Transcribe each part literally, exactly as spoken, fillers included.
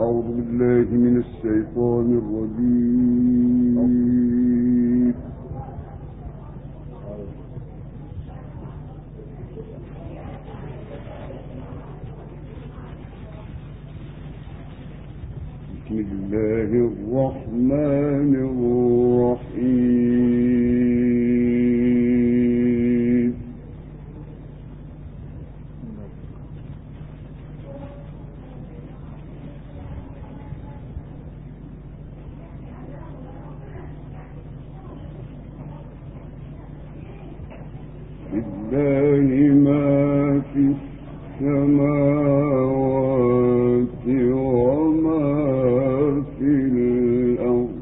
أعوذ بالله من الشيطان الرجيم. بسم الله الرحمن الرحيم. لله ما في السماوات وما في الأرض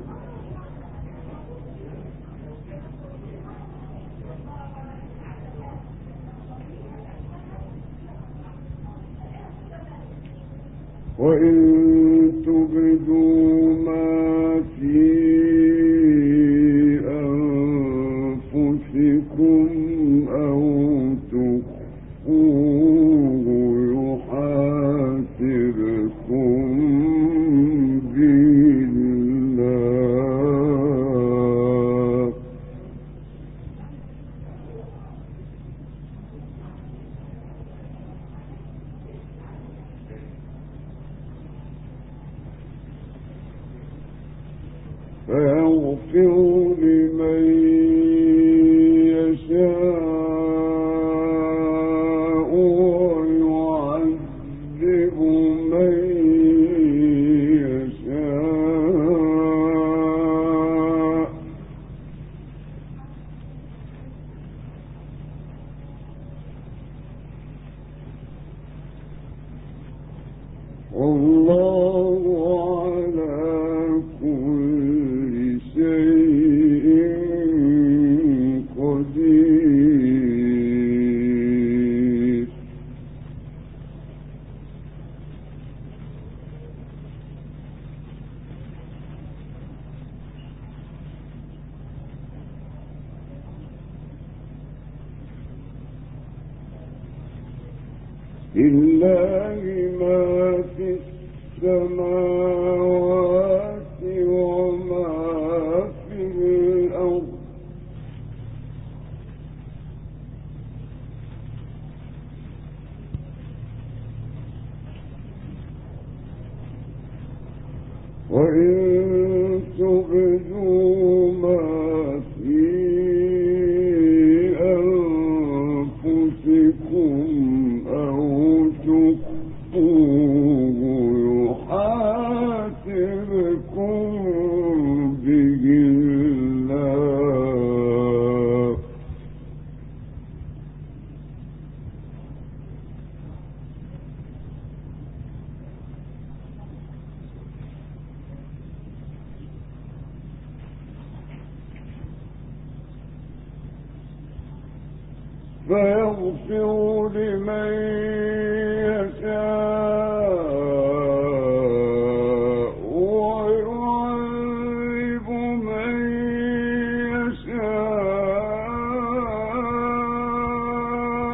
وإن تبدوا ما في أنفسكم أو تخفوه يحاسبكم به الله فيغفر لمن يشاء ويعذب من يشاء والله على كل شيء قدير. لله ما في السماوات وما في الأرض وإن تبدوا ما في أنفسكم أو تخفوه يحاسبكم به الله فيغفر لمن يشاء ويعذب من يشاء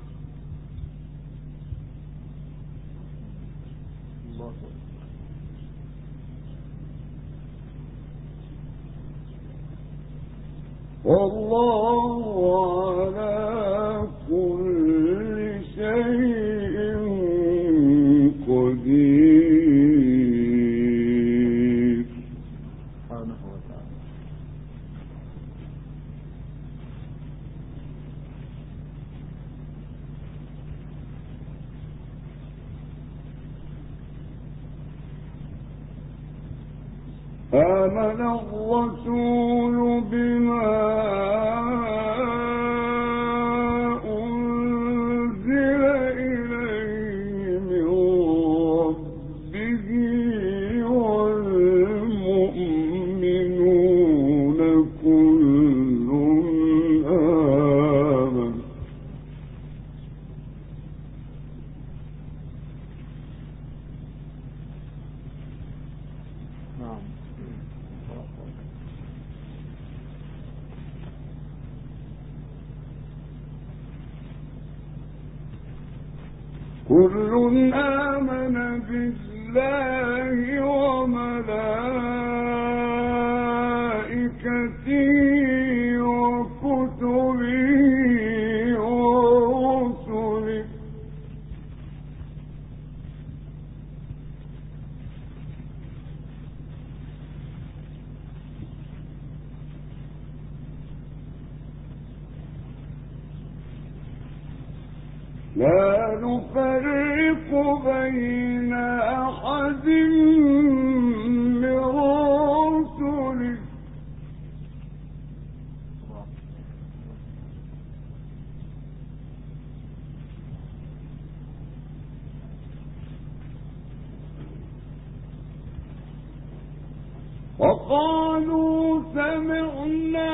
والله على كل شيء قدير. سبحانه وتعالى. آمن الرسول بما أنزل إليه من ربه والمؤمنون كل آمن نعم كل آمن بالله بالله وملائكته وكتبه ورسله لا نفرق بين أحد من رسله وقالوا سمعنا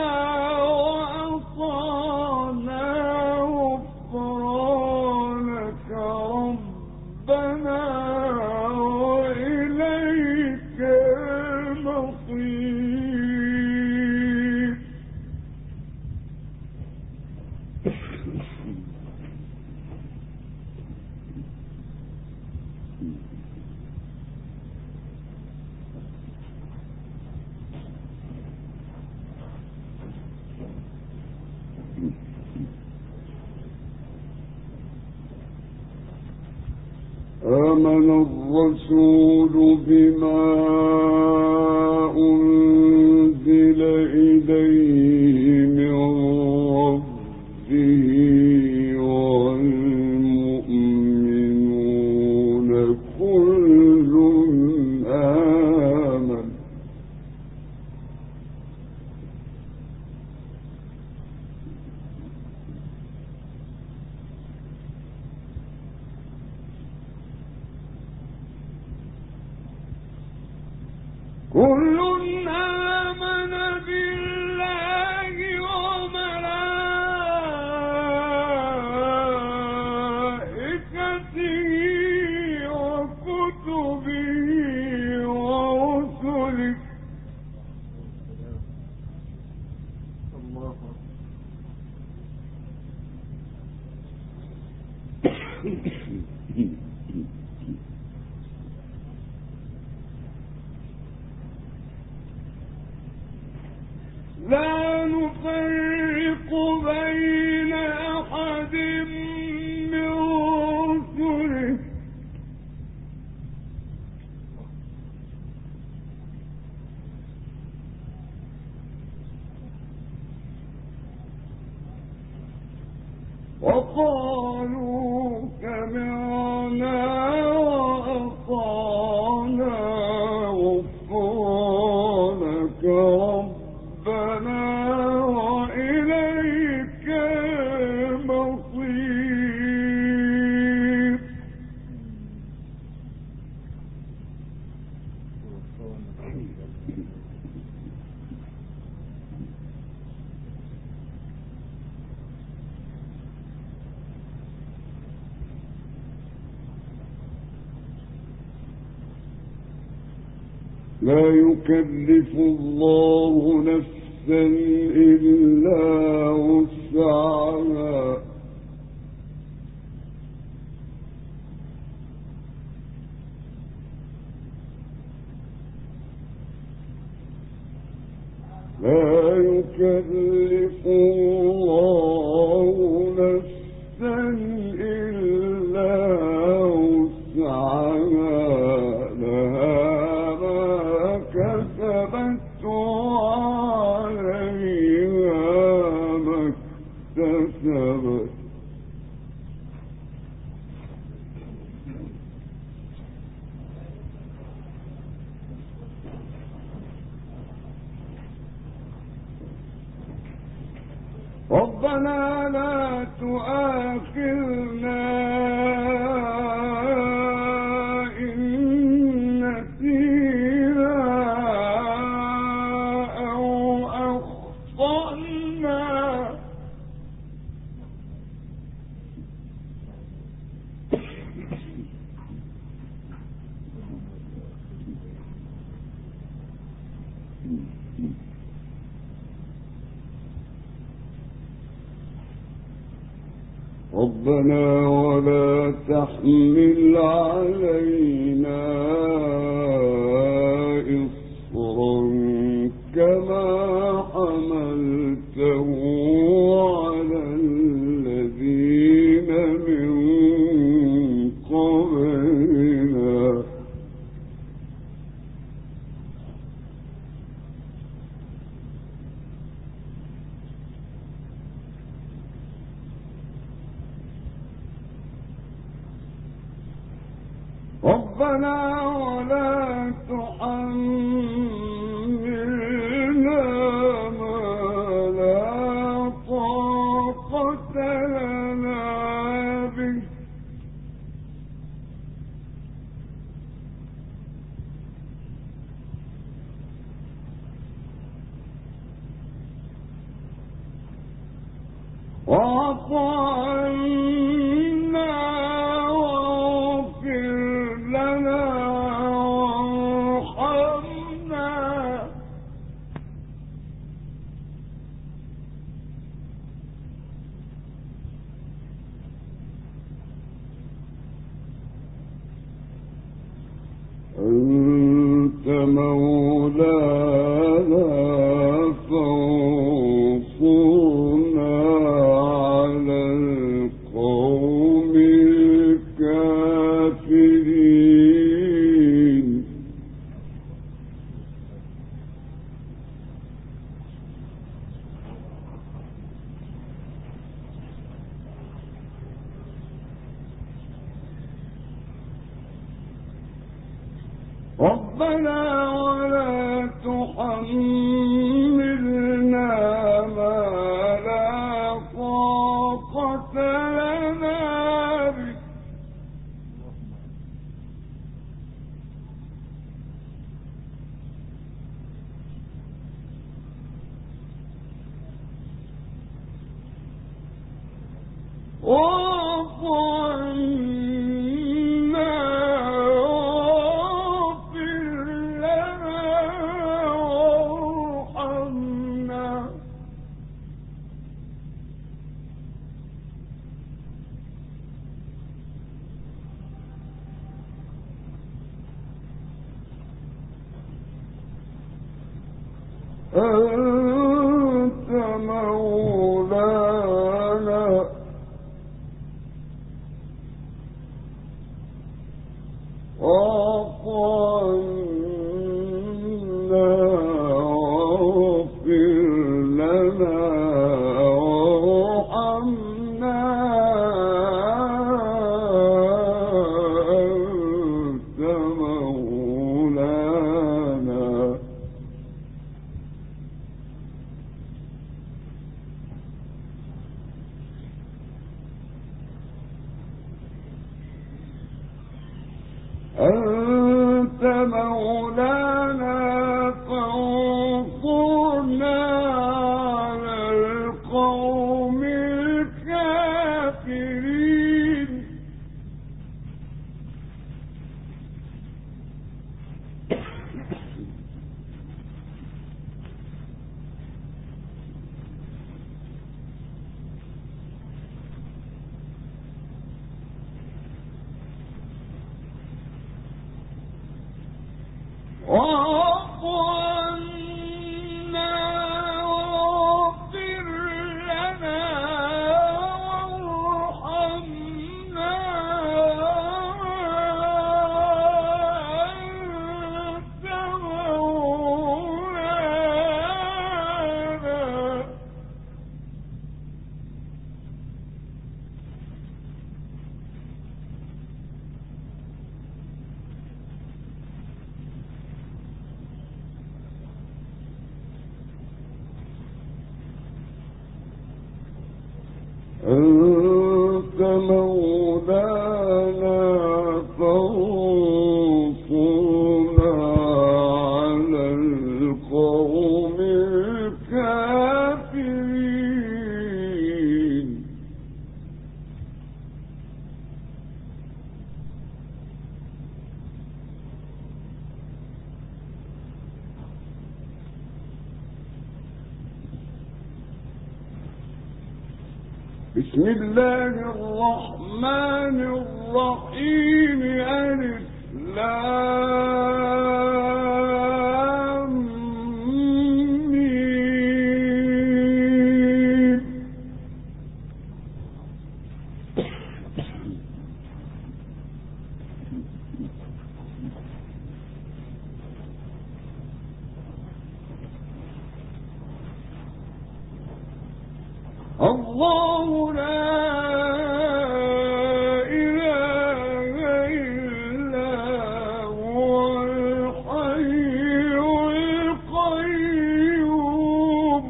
وأطعنا غفرانك ربنا وإليك المصير. آمن الرسول بما أنزل إليه من ربه والمؤمنون كل آمن كل آمن بالله وملائكته وكتبه ورسله لا نفرق بين أحد من رسله وقالوا سمعنا وأطعنا غفرانك ربنا وإليك المصير. لا يكلف الله نفسا إلا وسعها لا يكلف الله نفسا إلا وسعها كسبت وعليها ما اكتسبت ربنا لا تؤاخذنا إن نسينا أو أخطأنا ربنا ولا تحمل علينا إصرا كما حملته على الذين من قبلنا ربنا ولا تحملنا ما لا طاقة لنا به واعف عنا واغفر لنا وارحمنا أنت مولانا فانصرنا على القوم الكافرين ربنا ولا تحملنا ما لا طاقة لنا به واعف عنا واغفر لنا وارحمنا أنت مولانا واعف عنا واغفر لنا وارحمنا أنت مولانا بسم الله الرحمن الرحيم. ألف لام ميم. الله لا إله إلا هو الحي القيوم.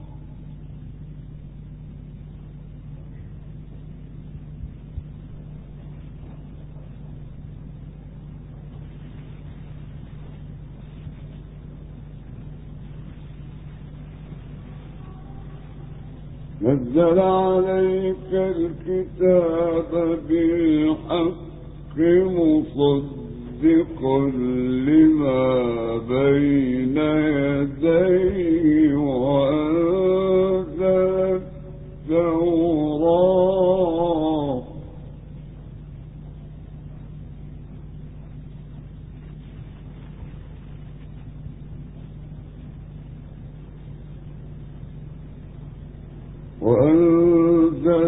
نزل عليك الكتاب بالحق مصدقا لما بين يديه وأنزل التوراة وأنزل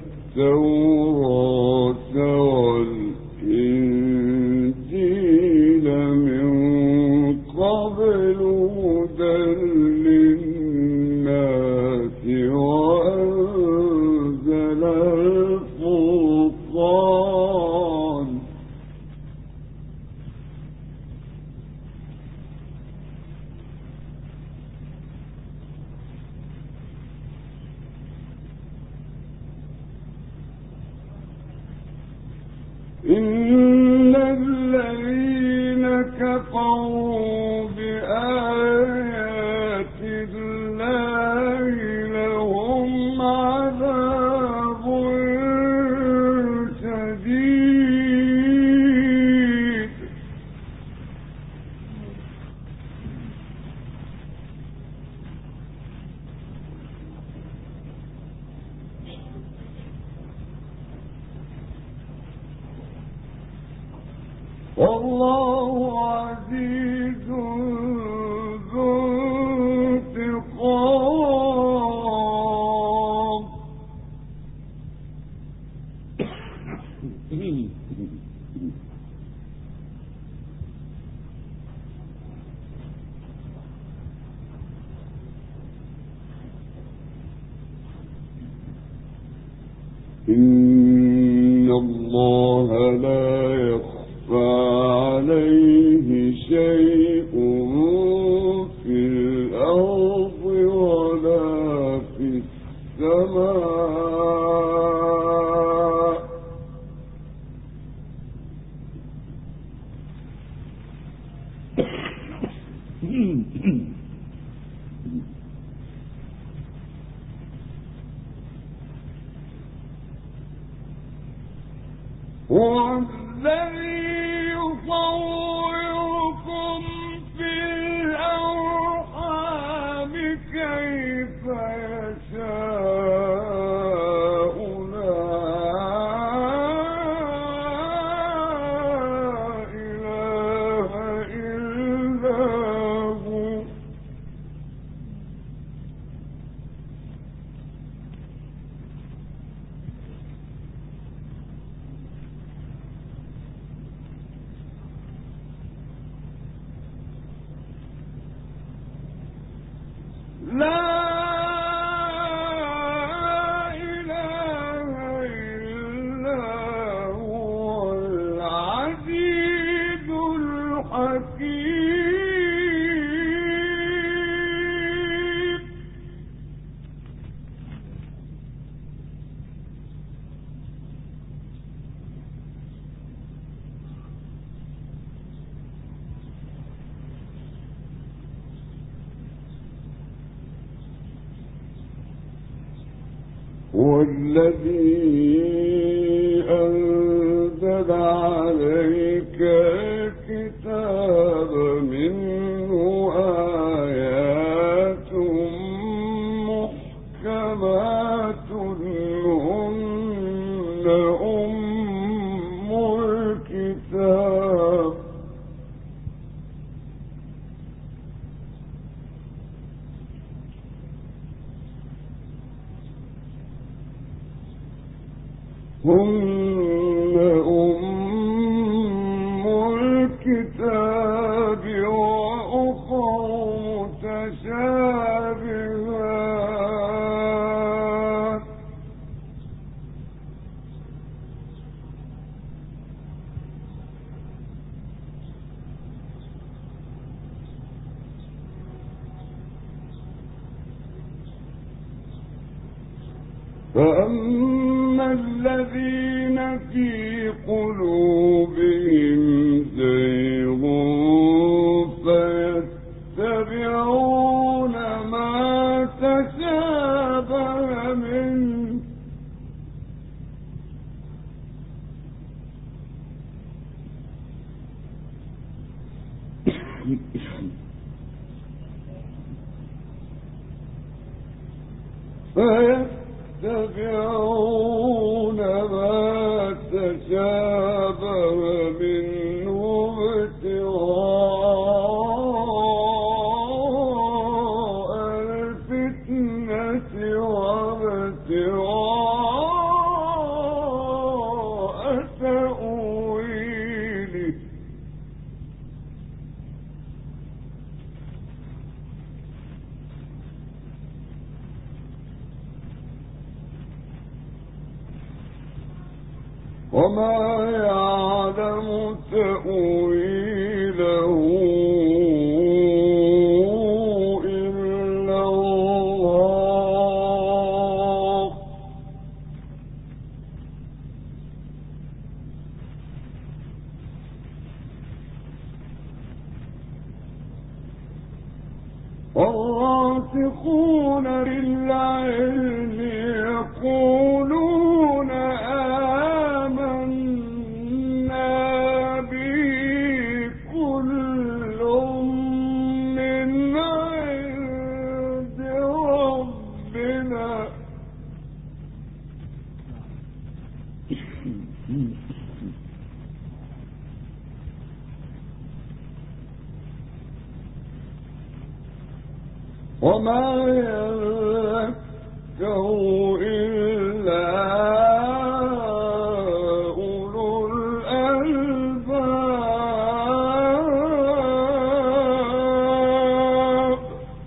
التوراة والإنجيل من قبل هدى للناس وأنزل الفرقان. إن الذين كفروا بآيات الله لهم عذاب شديد. والله عزيز ذو انتقام. إن الله لا يخفى عليه شيء في الأرض ولا في السماء. هو الذي يصوركم في الأرحام كيف يشاء. لا إله إلا هو. لا إله إلا هو العزيز الحكيم. هو الذي أنزل عليك الكتاب منه آيات محكمات هن هن أم الكتاب وأخر متشابهات فأما الذين في قلوبهم زيغ فيتبعون ما تشابه منه فيتبعون ما تشابه منه ابتغاء الفتنة وابتغاء تأويله وما يعلم تأويله إلا الله والراسخون بالعلم يقولون آمنا به كل من عند ربنا وما يذكر إلا أولو الألباب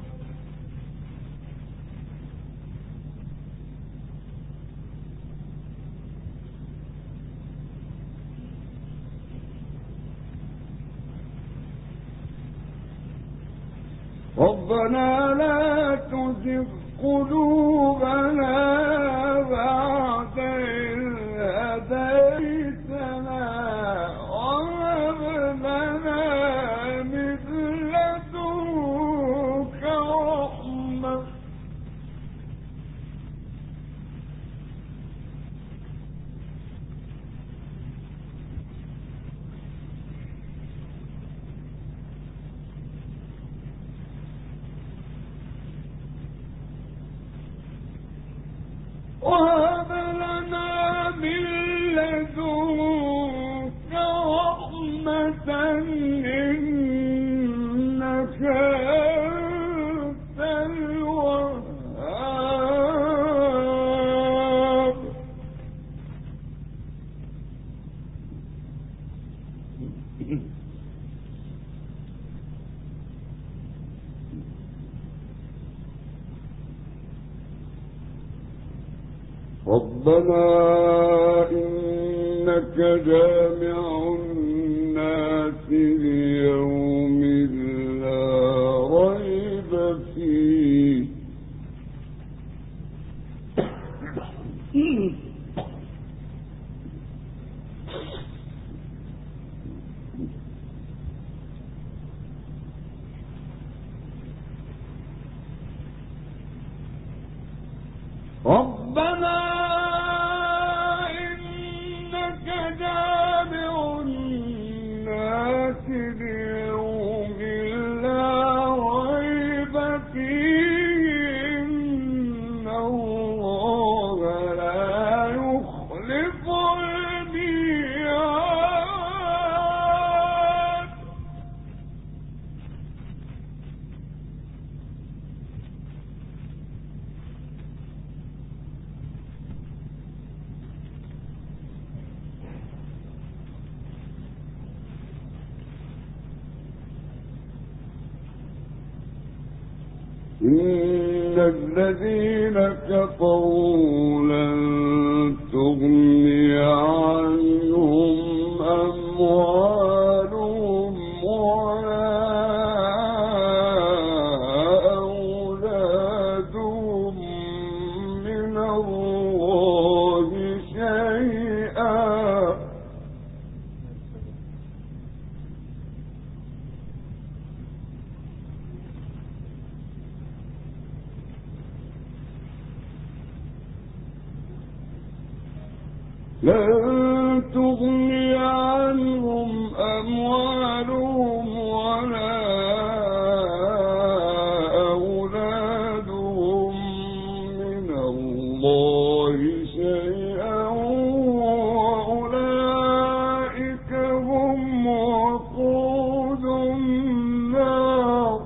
ربنا لا تزغ قلوبنا بعد إذ هديتنا وهب لنا من لدنك رحمة وهب لنا من لدنك رحمة إنك أنت الوهاب ربنا إنك جامع الناس ليوم لا ريب فيه ربنا إنك جامع الناس ليوم لا ريب فيه إن الله لا يخلف الميعاد إن الذين كفروا لن تغني عنهم أموالهم ولا أولادهم من الله شيئا لن تغني عنهم أموالهم ولا أولادهم من الله شيئا وأولئك هم وقود النار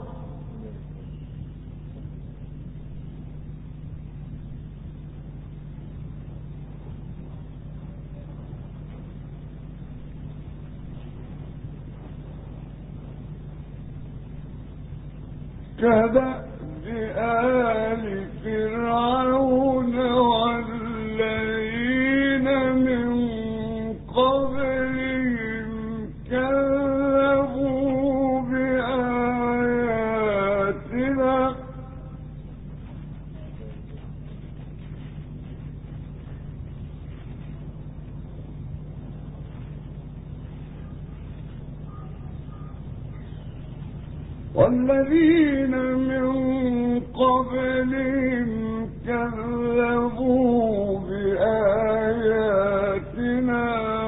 كدأب آل فرعون والذين من قبلهم كذبوا بآياتنا والذين من قبلهم كذبوا بآياتنا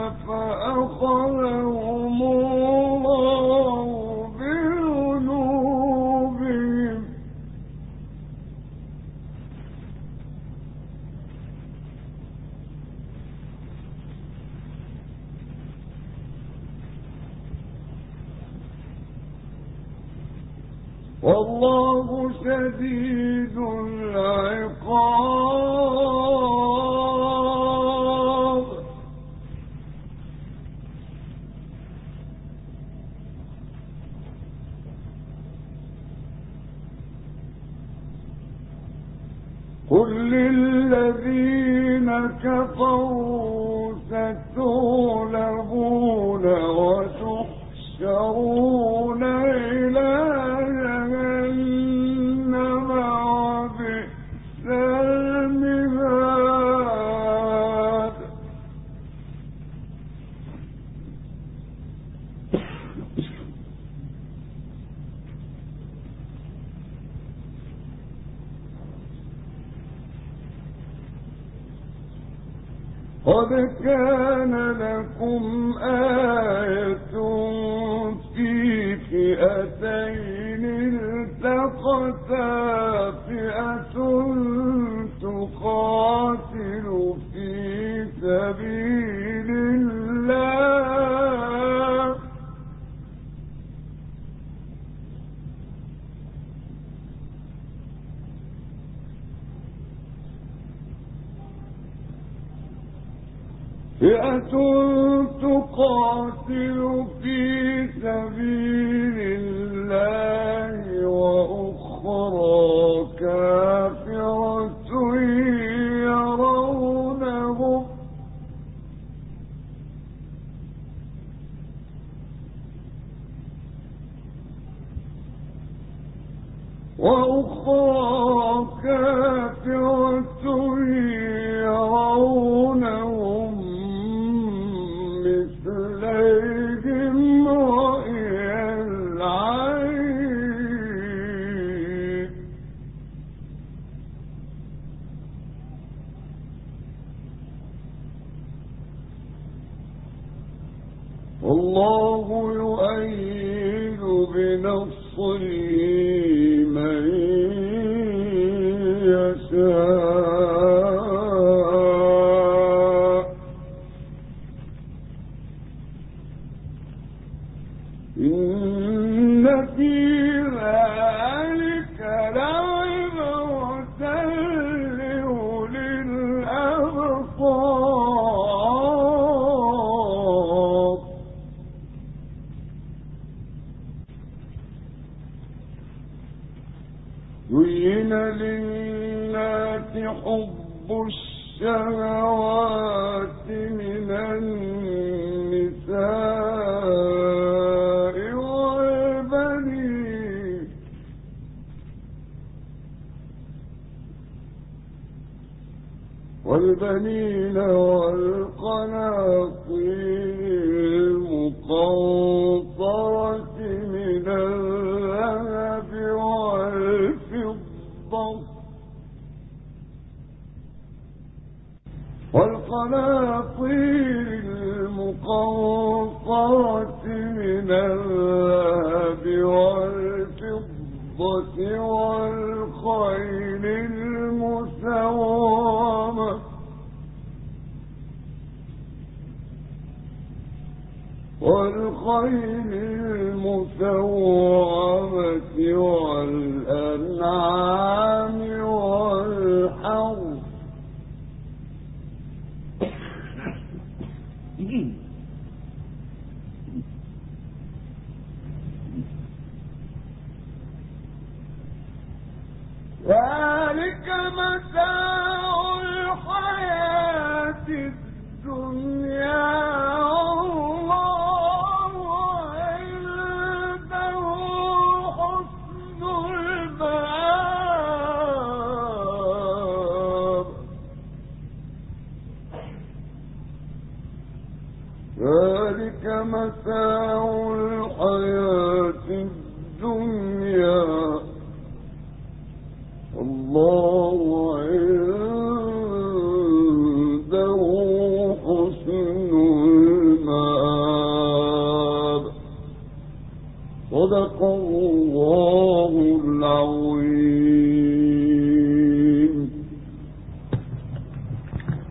فأخذهم الله بذنوبهم والله شديد العقاب قل للذين كفروا ستغلبون وتحشرون إلى جهنم وبئس المهاد قد كان لكم آية في فئتين التقتا فئة تقاتل في سبيل الله فئة تقاتل في سبيل الله وأخرى كافرة يرونهم وأخرى كافرة يرونهم مثليهم رأي العين والله يؤيد بنصره من يشاء إن في ذلك لعبرة لأولي الأبصار زين للناس حب الشهوات من النساء والبنين والبنين والقناطير المقنطرة من الذهب والفضة والقناطير المقنطرة من الذهب والفضة والخيل المسومة والخيل المسومة والأنعام والحرث ذلك متاع الحياة الدنيا والله عنده حسن المآب ذلك متاع الحياة الدنيا الله عنده حسن المآب صدق الله العظيم.